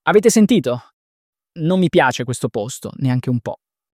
Avete sentito? Non mi piace questo posto, neanche un po'.